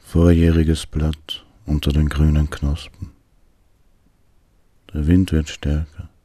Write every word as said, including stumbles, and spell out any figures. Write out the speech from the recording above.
vorjähriges Blatt unter den grünen Knospen. Der Wind wird stärker.